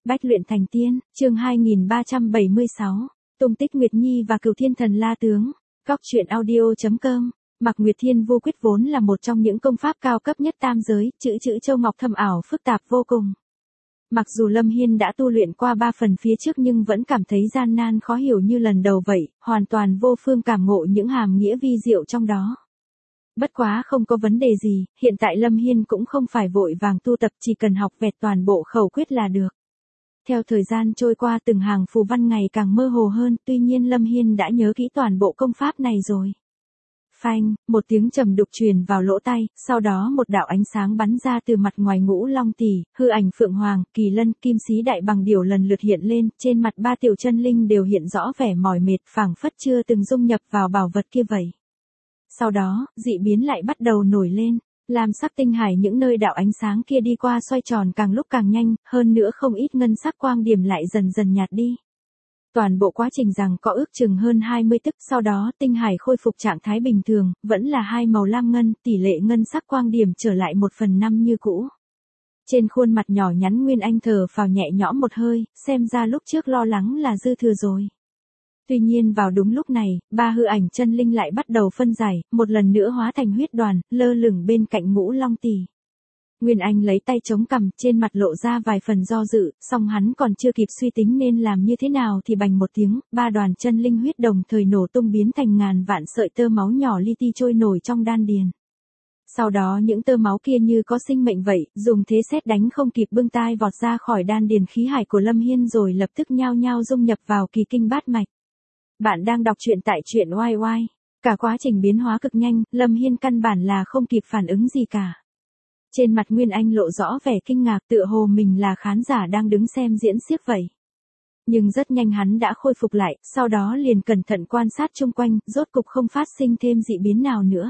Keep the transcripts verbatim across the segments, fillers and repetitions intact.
Bách luyện thành tiên, chương hai nghìn ba trăm bảy mươi sáu, tung tích Nguyệt Nhi và Cửu Thiên Thần La Tướng. Góc truyện audio.com. Mạc Nguyệt Thiên Vô Quyết vốn là một trong những công pháp cao cấp nhất tam giới, chữ chữ châu ngọc thâm ảo phức tạp vô cùng. Mặc dù Lâm Hiên đã tu luyện qua ba phần phía trước nhưng vẫn cảm thấy gian nan khó hiểu như lần đầu vậy, hoàn toàn vô phương cảm ngộ những hàm nghĩa vi diệu trong đó. Bất quá không có vấn đề gì, hiện tại Lâm Hiên cũng không phải vội vàng tu tập, chỉ cần học vẹt toàn bộ khẩu quyết là được. Theo thời gian trôi qua từng hàng phù văn ngày càng mơ hồ hơn, tuy nhiên Lâm Hiên đã nhớ kỹ toàn bộ công pháp này rồi. Phanh, một tiếng trầm đục truyền vào lỗ tai, sau đó một đạo ánh sáng bắn ra từ mặt ngoài Ngũ Long Tỷ, hư ảnh Phượng Hoàng, Kỳ Lân, Kim Xí Đại Bằng Điểu lần lượt hiện lên, trên mặt ba tiểu chân linh đều hiện rõ vẻ mỏi mệt, phảng phất chưa từng dung nhập vào bảo vật kia vậy. Sau đó, dị biến lại bắt đầu nổi lên, lam sắc tinh hải những nơi đạo ánh sáng kia đi qua xoay tròn càng lúc càng nhanh, hơn nữa không ít ngân sắc quang điểm lại dần dần nhạt đi. Toàn bộ quá trình rằng có ước chừng hơn hai mươi tức, sau đó tinh hải khôi phục trạng thái bình thường, vẫn là hai màu lam ngân, tỷ lệ ngân sắc quang điểm trở lại một phần năm như cũ. Trên khuôn mặt nhỏ nhắn Nguyên Anh thở phào nhẹ nhõm một hơi, xem ra lúc trước lo lắng là dư thừa rồi. Tuy nhiên vào đúng lúc này, ba hư ảnh chân linh lại bắt đầu phân giải, một lần nữa hóa thành huyết đoàn, lơ lửng bên cạnh Ngũ Long Tỷ. Nguyên Anh lấy tay chống cằm, trên mặt lộ ra vài phần do dự, song hắn còn chưa kịp suy tính nên làm như thế nào thì bành một tiếng, ba đoàn chân linh huyết đồng thời nổ tung biến thành ngàn vạn sợi tơ máu nhỏ li ti trôi nổi trong đan điền. Sau đó những tơ máu kia như có sinh mệnh vậy, dùng thế sét đánh không kịp bưng tai vọt ra khỏi đan điền khí hải của Lâm Hiên rồi lập tức nhao nhao dung nhập vào kỳ kinh bát mạch. Bạn đang đọc truyện tại truyện oai oai. Cả quá trình biến hóa cực nhanh, Lâm Hiên căn bản là không kịp phản ứng gì cả. Trên mặt Nguyên Anh lộ rõ vẻ kinh ngạc, tựa hồ mình là khán giả đang đứng xem diễn xiếc vậy. Nhưng rất nhanh hắn đã khôi phục lại, sau đó liền cẩn thận quan sát chung quanh, rốt cục không phát sinh thêm dị biến nào nữa.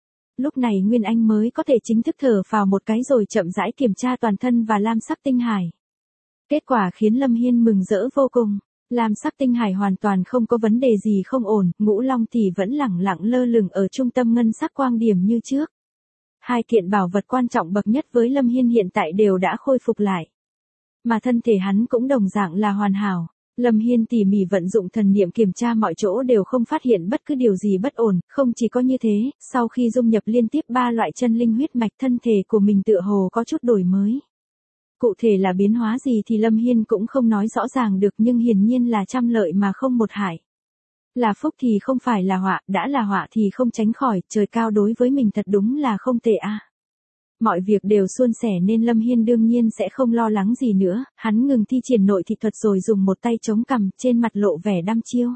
Lúc này Nguyên Anh mới có thể chính thức thở phào một cái rồi chậm rãi kiểm tra toàn thân và lam sắc tinh hải. Kết quả khiến Lâm Hiên mừng rỡ vô cùng. Lam sắc tinh hải hoàn toàn không có vấn đề gì không ổn, Ngũ Long Tỷ vẫn lẳng lặng lơ lửng ở trung tâm ngân sắc quang điểm như trước. Hai kiện bảo vật quan trọng bậc nhất với Lâm Hiên hiện tại đều đã khôi phục lại. Mà thân thể hắn cũng đồng dạng là hoàn hảo. Lâm Hiên tỉ mỉ vận dụng thần niệm kiểm tra mọi chỗ đều không phát hiện bất cứ điều gì bất ổn, không chỉ có như thế, sau khi dung nhập liên tiếp ba loại chân linh huyết mạch thân thể của mình tựa hồ có chút đổi mới. Cụ thể là biến hóa gì thì Lâm Hiên cũng không nói rõ ràng được nhưng hiển nhiên là trăm lợi mà không một hại. Là phúc thì không phải là họa, đã là họa thì không tránh khỏi, trời cao đối với mình thật đúng là không tệ a. À. Mọi việc đều suôn sẻ nên Lâm Hiên đương nhiên sẽ không lo lắng gì nữa, hắn ngừng thi triển nội thị thuật rồi dùng một tay chống cằm, trên mặt lộ vẻ đăm chiêu.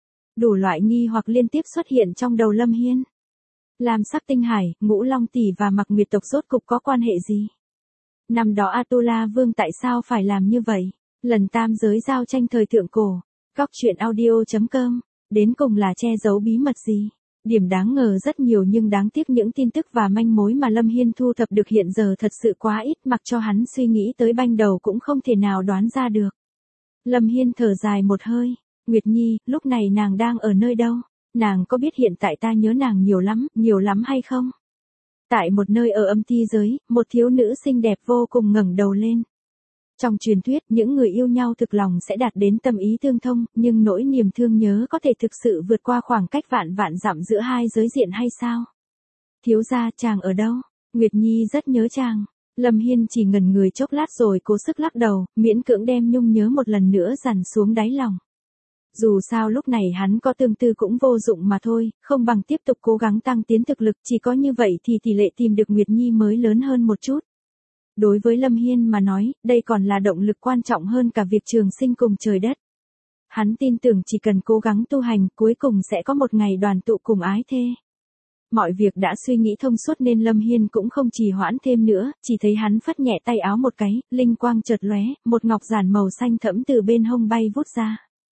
Đủ loại nghi hoặc liên tiếp xuất hiện trong đầu Lâm Hiên. Lam sắc tinh hải, Ngũ Long Tỷ và Mạc Nguyệt tộc rốt cục có quan hệ gì? Năm đó Atula Vương tại sao phải làm như vậy? Lần tam giới giao tranh thời thượng cổ. Góc truyện audio.com. Đến cùng là che giấu bí mật gì? Điểm đáng ngờ rất nhiều nhưng đáng tiếc những tin tức và manh mối mà Lâm Hiên thu thập được hiện giờ thật sự quá ít, mặc cho hắn suy nghĩ tới banh đầu cũng không thể nào đoán ra được. Lâm Hiên thở dài một hơi. Nguyệt Nhi, lúc này nàng đang ở nơi đâu? Nàng có biết hiện tại ta nhớ nàng nhiều lắm, nhiều lắm hay không? Tại một nơi ở âm ti giới, một thiếu nữ xinh đẹp vô cùng ngẩng đầu lên. Trong truyền thuyết, những người yêu nhau thực lòng sẽ đạt đến tâm ý tương thông, nhưng nỗi niềm thương nhớ có thể thực sự vượt qua khoảng cách vạn vạn dặm giữa hai giới diện hay sao? Thiếu gia, chàng ở đâu? Nguyệt Nhi rất nhớ chàng. Lâm Hiên chỉ ngẩn người chốc lát rồi cố sức lắc đầu, miễn cưỡng đem nhung nhớ một lần nữa dằn xuống đáy lòng. Dù sao lúc này hắn có tương tư cũng vô dụng mà thôi, không bằng tiếp tục cố gắng tăng tiến thực lực, chỉ có như vậy thì tỷ lệ tìm được Nguyệt Nhi mới lớn hơn một chút. Đối với Lâm Hiên mà nói, đây còn là động lực quan trọng hơn cả việc trường sinh cùng trời đất. Hắn tin tưởng chỉ cần cố gắng tu hành, cuối cùng sẽ có một ngày đoàn tụ cùng ái thê. Mọi việc đã suy nghĩ thông suốt nên Lâm Hiên cũng không trì hoãn thêm nữa, chỉ thấy hắn phất nhẹ tay áo một cái, linh quang chợt lóe, một ngọc giản màu xanh thẫm từ bên hông bay vút ra.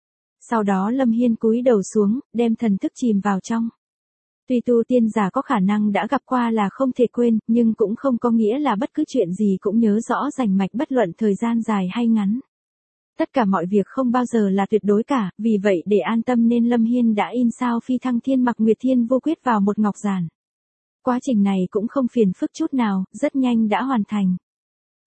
Sau đó Lâm Hiên cúi đầu xuống, đem thần thức chìm vào trong. Tuy tu tiên giả có khả năng đã gặp qua là không thể quên, nhưng cũng không có nghĩa là bất cứ chuyện gì cũng nhớ rõ rành mạch bất luận thời gian dài hay ngắn. Tất cả mọi việc không bao giờ là tuyệt đối cả, vì vậy để an tâm nên Lâm Hiên đã in sao phi thăng thiên Mạc Nguyệt Thiên Vô Quyết vào một ngọc giản. Quá trình này cũng không phiền phức chút nào, rất nhanh đã hoàn thành.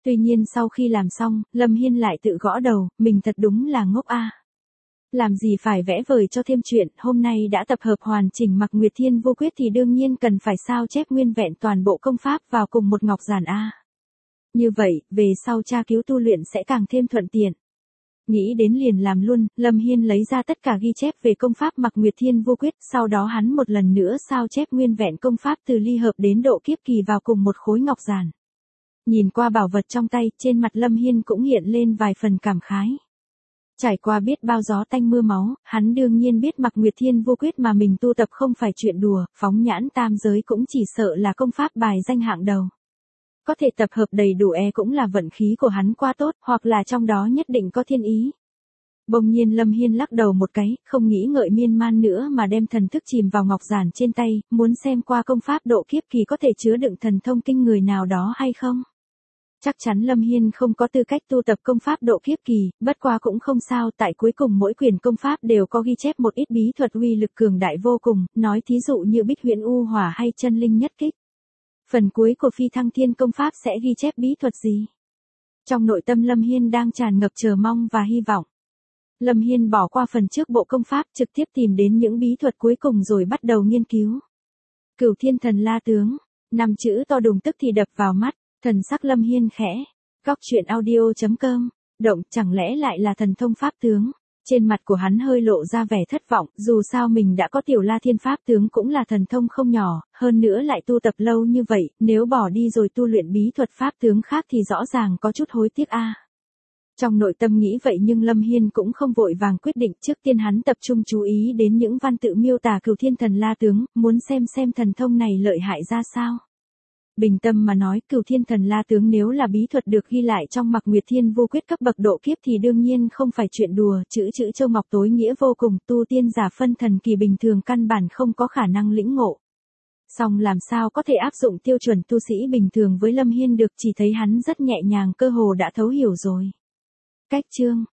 Tuy nhiên sau khi làm xong, Lâm Hiên lại tự gõ đầu, mình thật đúng là ngốc a. Làm gì phải vẽ vời cho thêm chuyện, hôm nay đã tập hợp hoàn chỉnh Mạc Nguyệt Thiên Vô Quyết thì đương nhiên cần phải sao chép nguyên vẹn toàn bộ công pháp vào cùng một ngọc giản a. Như vậy, về sau tra cứu tu luyện sẽ càng thêm thuận tiện. Nghĩ đến liền làm luôn, Lâm Hiên lấy ra tất cả ghi chép về công pháp Mạc Nguyệt Thiên Vô Quyết, sau đó hắn một lần nữa sao chép nguyên vẹn công pháp từ ly hợp đến độ kiếp kỳ vào cùng một khối ngọc giản. Nhìn qua bảo vật trong tay, trên mặt Lâm Hiên cũng hiện lên vài phần cảm khái. Trải qua biết bao gió tanh mưa máu, hắn đương nhiên biết Mạc Nguyệt Thiên Vô Quyết mà mình tu tập không phải chuyện đùa, phóng nhãn tam giới cũng chỉ sợ là công pháp bài danh hạng đầu. Có thể tập hợp đầy đủ e cũng là vận khí của hắn quá tốt, hoặc là trong đó nhất định có thiên ý. Bỗng nhiên Lâm Hiên lắc đầu một cái, không nghĩ ngợi miên man nữa mà đem thần thức chìm vào ngọc giản trên tay, muốn xem qua công pháp độ kiếp kỳ có thể chứa đựng thần thông kinh người nào đó hay không. Chắc chắn Lâm Hiên không có tư cách tu tập công pháp độ kiếp kỳ, bất quá cũng không sao, tại cuối cùng mỗi quyển công pháp đều có ghi chép một ít bí thuật uy lực cường đại vô cùng, nói thí dụ như Bích Huyễn U Hỏa hay Chân Linh Nhất Kích. Phần cuối của Phi Thăng Thiên công pháp sẽ ghi chép bí thuật gì? Trong nội tâm Lâm Hiên đang tràn ngập chờ mong và hy vọng. Lâm Hiên bỏ qua phần trước bộ công pháp, trực tiếp tìm đến những bí thuật cuối cùng rồi bắt đầu nghiên cứu. Cửu Thiên Thần La Tướng, năm chữ to đùng tức thì đập vào mắt, thần sắc Lâm Hiên khẽ. Góc truyện audio chấm com, động, chẳng lẽ lại là thần thông pháp tướng? Trên mặt của hắn hơi lộ ra vẻ thất vọng, dù sao mình đã có Tiểu La Thiên pháp tướng cũng là thần thông không nhỏ, hơn nữa lại tu tập lâu như vậy, nếu bỏ đi rồi tu luyện bí thuật pháp tướng khác thì rõ ràng có chút hối tiếc a. Trong nội tâm nghĩ vậy nhưng Lâm Hiên cũng không vội vàng quyết định, trước tiên hắn tập trung chú ý đến những văn tự miêu tả Cửu Thiên Thần La Tướng, muốn xem xem thần thông này lợi hại ra sao. Bình tâm mà nói, Cửu Thiên Thần La Tướng nếu là bí thuật được ghi lại trong Mạc Nguyệt Thiên Vô Quyết cấp bậc độ kiếp thì đương nhiên không phải chuyện đùa, chữ chữ châu ngọc tối nghĩa vô cùng, tu tiên giả phân thần kỳ bình thường căn bản không có khả năng lĩnh ngộ. Song làm sao có thể áp dụng tiêu chuẩn tu sĩ bình thường với Lâm Hiên được, chỉ thấy hắn rất nhẹ nhàng cơ hồ đã thấu hiểu rồi. Cách chương,